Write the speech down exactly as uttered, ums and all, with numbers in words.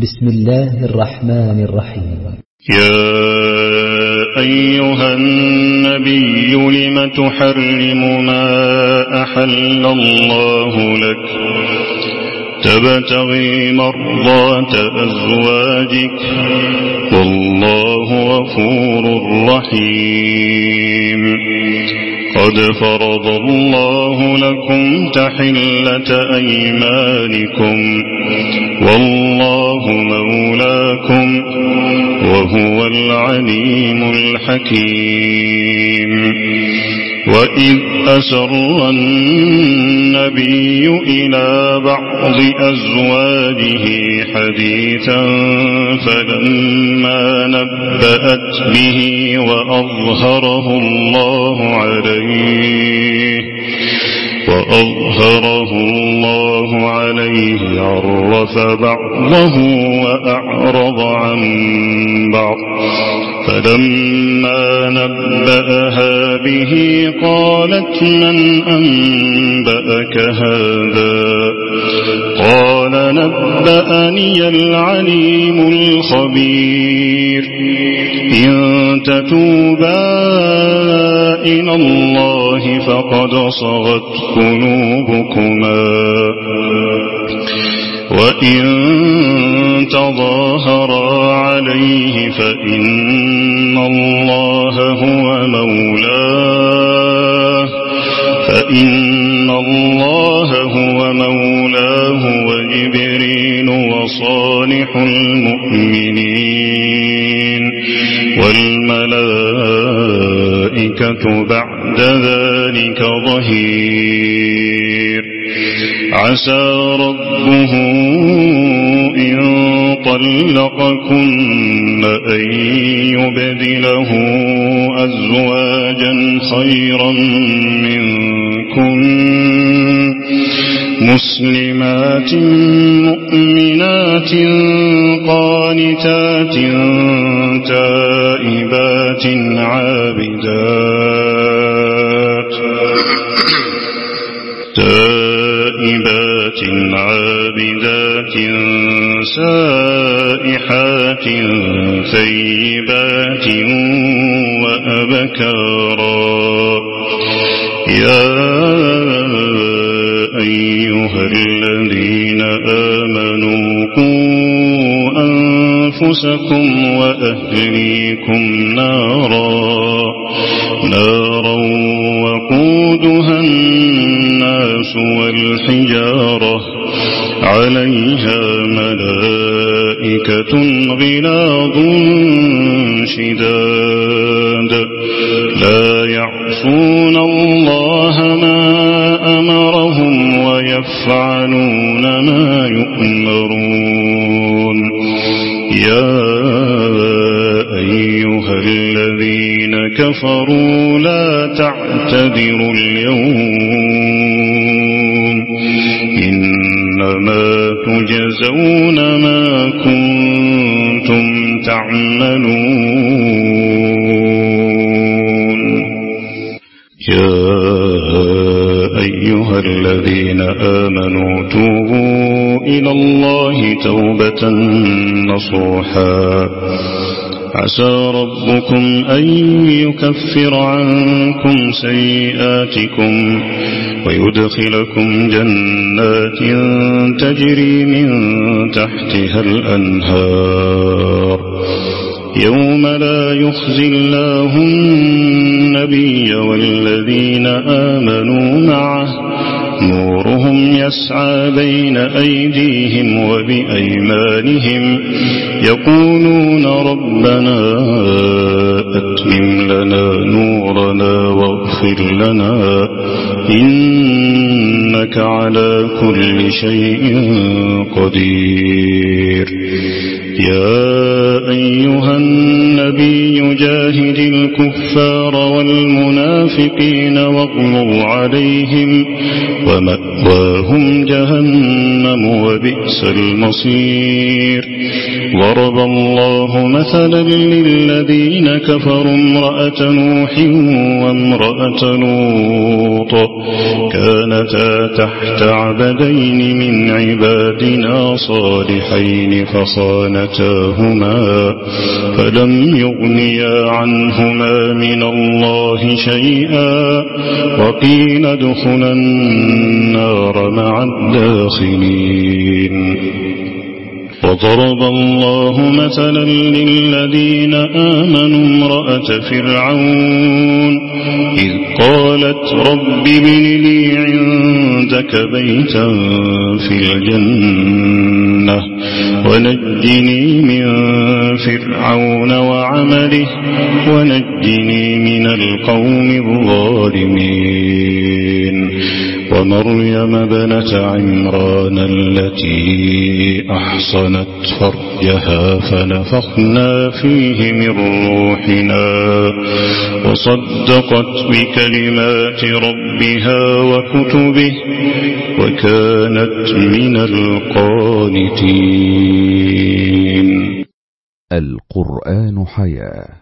بسم الله الرحمن الرحيم. يا أيها النبي لم تحرم ما أحل الله لك تبتغي مرضات أزواجك والله غفور رحيم. قد فرض الله لكم تحلة أيمانكم والله مولاكم وهو العليم الحكيم. وإذ أسر النبي إلى بعض أزواجه حديثا فلما نبأت به وأظهره الله عليه وأظهره الله عليه عرف بعضه وأعرض عن بعض. فلما نبأها به قالت من أنبأك هذا؟ قال نبأني العليم الخبير. إن تتوبا إلى الله فقد صغت قلوبكما وإن تظاهرا عليه فإن الله هو مولاه فإن الله هو مولاه وجبريل وصالح المؤمنين والملائكة بعد ذلك ظهير. عسى ربه إن طلقكن أن يبدله أزواجا خيرا منكن مسلمات مؤمنات قانتات تائبات عابدات تائبات عابدات سائحات ثيبات وأبكارا. يا أيها الذين آمنوا قوا أنفسكم وأهليكم نارا نارا وقودها الناس والحجارة عليها ملائكة غلاظ شداد لا يعصون الله ما أمرهم ويفعلون ما يؤمرون. يا أيها الذين كفروا لا تعتذروا اليوم إنما تجزون ما كنتم تعملون. يا أيها الذين آمنوا توبوا إلى الله توبة نصوحا. عسى ربكم أن يكفر عنكم سيئاتكم ويدخلكم جنات تجري من تحتها الأنهار يوم لا يخزي الله النبي والذين آمنوا معه نورهم يسعى بين أيديهم وبأيمانهم يقولون ربنا أتمم لنا نورنا واغفر لنا إنك على كل شيء قدير. يا أيها النبي جاهد الكفار والمنافقين واغلظ عليهم ومأواهم جهنم وبئس المصير. ضرب الله مثلا للذين كفروا امرأة نوح وامرأة لوط كانتا تحت عبدين من عبادنا صالحين فخانتاهما فلم يغنيا عنهما من الله شيئا وقيل ادخلا النار مع الداخلين. وضرب الله مثلا للذين آمنوا امرأة فرعون إذ قالت رب ابن لي عندك بيتا في الجنة ونجني من فرعون وعمله ونجني من القوم الظالمين. ومريم ابنة عمران التي أحصنت فرجها فنفخنا فيه من روحنا وصدقت بكلمات ربها وكتبه وكانت من القانتين. القرآن حياة.